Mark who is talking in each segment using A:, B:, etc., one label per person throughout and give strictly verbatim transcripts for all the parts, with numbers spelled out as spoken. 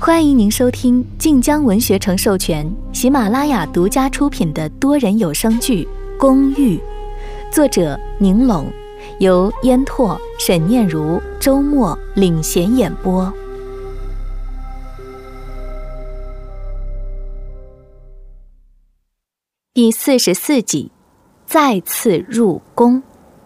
A: 欢迎您收听晋江文学城授权、喜马拉雅独家出品的多人有声剧《公寓》，作者宁拢，由烟拓、沈念如、周末领衔演播。第四十四集，再次入宫。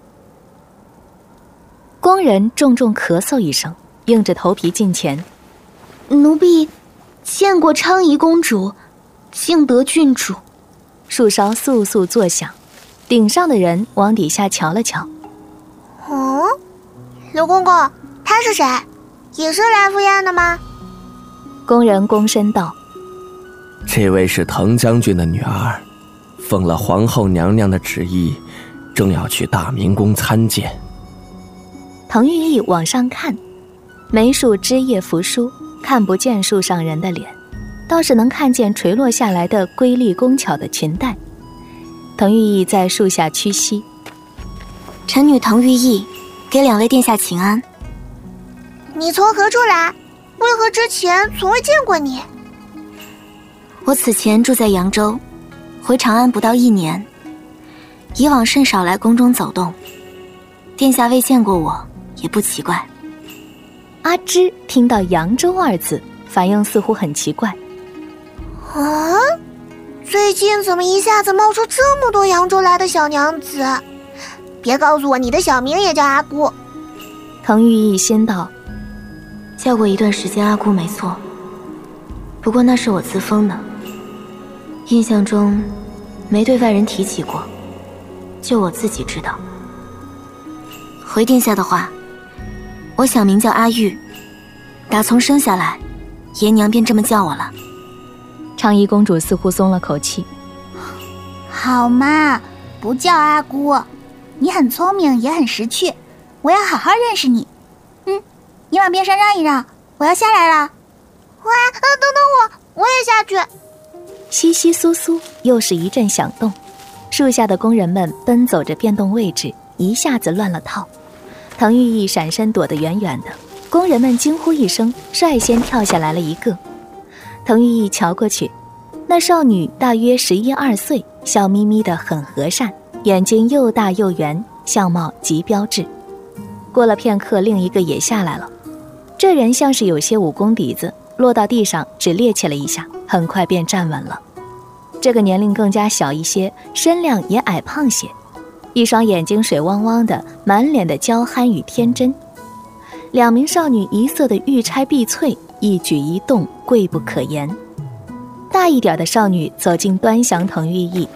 A: 工人重重咳嗽一声，硬着头皮近前。
B: 奴婢见过昌仪公主，敬得郡主。
A: 树梢簌簌作响，顶上的人往底下瞧了瞧。
C: 嗯，刘公公，他是谁？也是来赴宴的吗？
A: 工人躬身道：
D: 这位是滕将军的女儿，奉了皇后娘娘的旨意，正要去大明宫参见。
A: 滕玉意往上看，梅树枝叶扶疏，看不见树上人的脸，倒是能看见垂落下来的瑰丽工巧的裙带。滕玉意在树下屈膝：
B: 臣女滕玉意，给两位殿下请安。
C: 你从何处来？为何之前从未见过你？
B: 我此前住在扬州，回长安不到一年，以往甚少来宫中走动，殿下未见过我也不奇怪。
A: 阿芝听到扬州二字，反应似乎很奇怪。
C: 啊，最近怎么一下子冒出这么多扬州来的小娘子？别告诉我你的小名也叫阿姑。
A: 滕玉意心道：
B: 叫过一段时间阿姑没错，不过那是我自封的，印象中没对外人提起过，就我自己知道。回殿下的话，我小名叫阿玉，打从生下来，爷娘便这么叫我了。
A: 昌仪公主似乎松了口气。
E: 好嘛，不叫阿姑，你很聪明也很识趣，我要好好认识你。嗯，你往边上让一让，我要下来了。
C: 喂，啊，等等我，我也下去。
A: 窸窸窣窣，又是一阵响动，树下的工人们奔走着变动位置，一下子乱了套。滕玉意闪身躲得远远的，工人们惊呼一声，率先跳下来了一个。滕玉意瞧过去，那少女大约十一二岁，笑眯眯的很和善，眼睛又大又圆，相貌极标致。过了片刻，另一个也下来了，这人像是有些武功底子，落到地上只趔趄了一下，很快便站稳了。这个年龄更加小一些，身量也矮胖些，一双眼睛水汪汪的，满脸的娇憨与天真。两名少女一色的玉钗碧翠，一举一动贵不可言。大一点的少女走近端详滕玉意。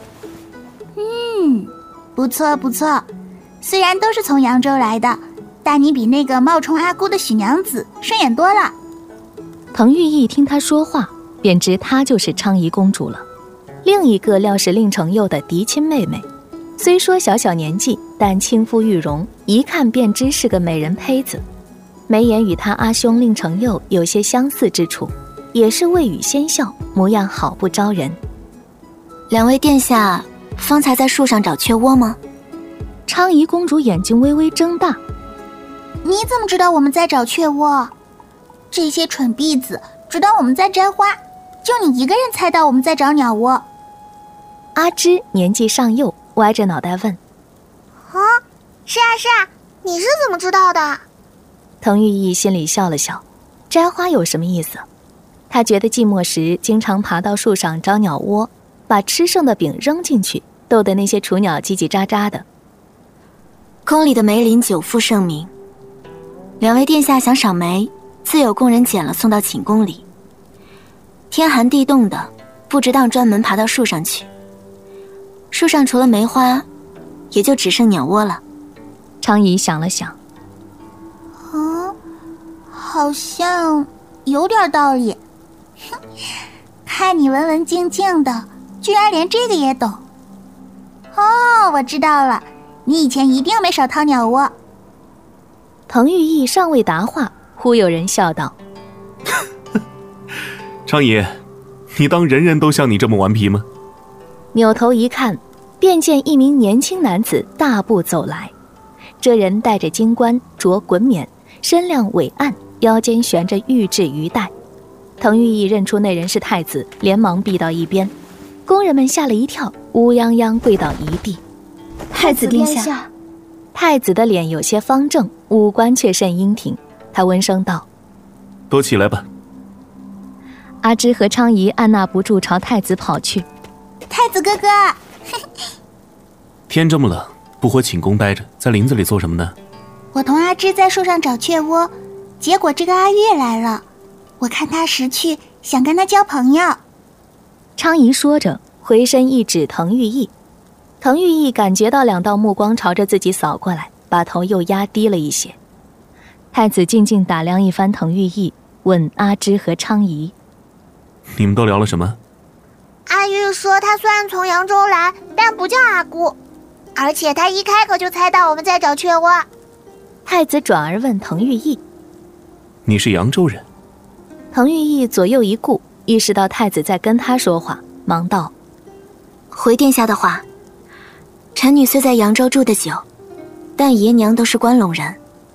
E: 嗯，不错不错，虽然都是从扬州来的，但你比那个冒充阿姑的许娘子顺眼多了。
A: 滕玉意听她说话，便知她就是昌仪公主了。另一个料是令承佑的嫡亲妹妹，虽说小小年纪，但轻肤玉容，一看便知是个美人胚子。眉眼与他阿兄令承佑有些相似之处，也是未语先笑，模样好不招人。
B: 两位殿下方才在树上找雀窝吗？
A: 昌仪公主眼睛微微睁大。
E: 你怎么知道我们在找雀窝？这些蠢婢子知道我们在摘花，就你一个人猜到我们在找鸟窝。
A: 阿芝年纪尚幼，歪着脑袋问：
C: 啊，是啊是啊，你是怎么知道的？
A: 滕玉意心里笑了笑，摘花有什么意思？他觉得寂寞时经常爬到树上找鸟窝，把吃剩的饼扔进去，逗得那些雏鸟叽叽喳喳的。
B: 宫里的梅林久负盛名，两位殿下想赏梅，自有工人捡了送到寝宫里。天寒地冻的，不值当专门爬到树上去。树上除了梅花，也就只剩鸟窝了。
A: 昌仪想了想，
E: 嗯，好像有点道理。哼，看你文文静静的，居然连这个也懂。哦，我知道了，你以前一定没少掏鸟窝。
A: 滕玉意尚未答话，忽有人笑道：
F: 昌爷，你当人人都像你这么顽皮吗？
A: 扭头一看，便见一名年轻男子大步走来。这人戴着金冠，着衮冕，身量伟岸，腰间悬着玉质鱼带， 滕玉义认出那人是太子，连忙避到一边。宫人们吓了一跳，乌泱泱跪倒一地。
E: 太子殿下。
A: 太子的脸有些方正，五官却甚英挺。他温声道：
F: 都起来吧。
A: 阿芝和昌仪按捺不住朝太子跑去。
E: 太子哥哥。
F: 天这么冷，不回寝宫待着，在林子里做什么呢？
E: 我同阿芝在树上找雀窝，结果这个阿月来了，我看他识趣，想跟他交朋友。
A: 昌仪说着，回身一指滕玉义。滕玉义感觉到两道目光朝着自己扫过来，把头又压低了一些。太子静静打量一番滕玉义，问阿芝和昌仪：
F: 你们都聊了什么？
C: 阿玉说他虽然从扬州来，但不叫阿姑，而且他一开口就猜到我们在找雀窝。
A: 太子转而问滕玉义：
F: 你是扬州人？
A: 滕玉义左右一顾，意识到太子在跟他说话，忙道：
B: 回殿下的话，臣女虽在扬州住得久，但爷娘都是关陇人。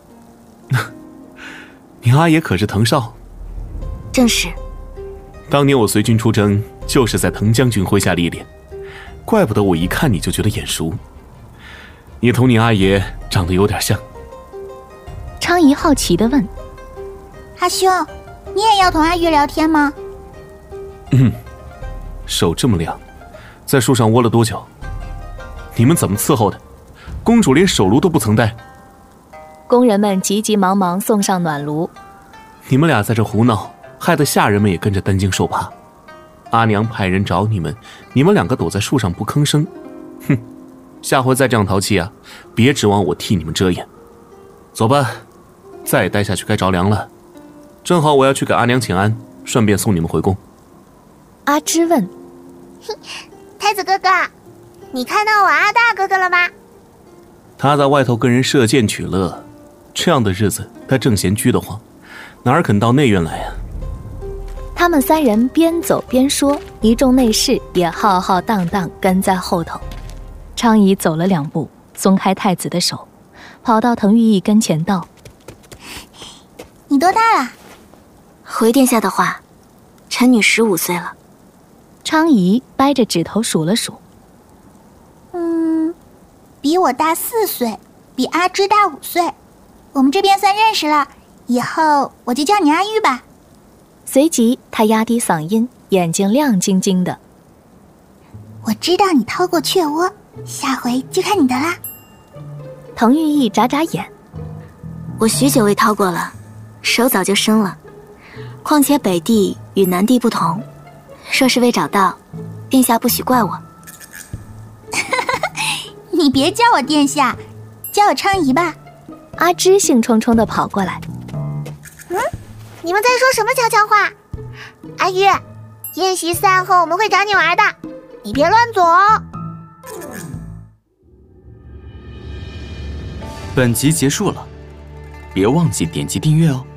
F: 你阿爷可是滕少？
B: 正是。
F: 当年我随军出征，就是在滕将军麾下历练，怪不得我一看你就觉得眼熟。你同你阿爷长得有点像。
A: 昌仪好奇地问：
E: 阿兄，你也要同阿玉聊天吗？
F: 嗯，手这么凉，在树上窝了多久？你们怎么伺候的？公主连手炉都不曾带。
A: 工人们急急忙忙送上暖炉。
F: 你们俩在这胡闹，害得下人们也跟着担惊受怕。阿娘派人找你们，你们两个躲在树上不吭声。哼，下回再这样淘气啊，别指望我替你们遮掩。走吧，再待下去该着凉了。正好我要去给阿娘请安，顺便送你们回宫。
A: 阿芝问：
C: 太子哥哥，你看到我阿大哥哥了吗？
F: 他在外头跟人射箭取乐，这样的日子他正嫌拘得慌，哪儿肯到内院来呀、啊？
A: 他们三人边走边说，一众内侍也浩浩荡荡跟在后头。昌仪走了两步，松开太子的手，跑到滕玉义跟前道：
E: 你多大了？
B: 回殿下的话，臣女十五岁了。
A: 昌仪掰着指头数了数，
E: 嗯，比我大四岁，比阿芝大五岁。我们这边算认识了，以后我就叫你阿玉吧。
A: 随即他压低嗓音，眼睛亮晶晶的：
E: 我知道你偷过雀窝，下回就看你的啦。
A: 滕玉义眨眨眼：
B: 我许久未掏过了，手早就生了。况且北地与南地不同，若是未找到，殿下不许怪我。
E: 你别叫我殿下，叫我昌仪吧。
A: 阿芝兴冲冲地跑过来：
C: 嗯，你们在说什么悄悄话？阿玉，宴席散后我们会找你玩的，你别乱走哦。
G: 本集结束了，别忘记点击订阅哦。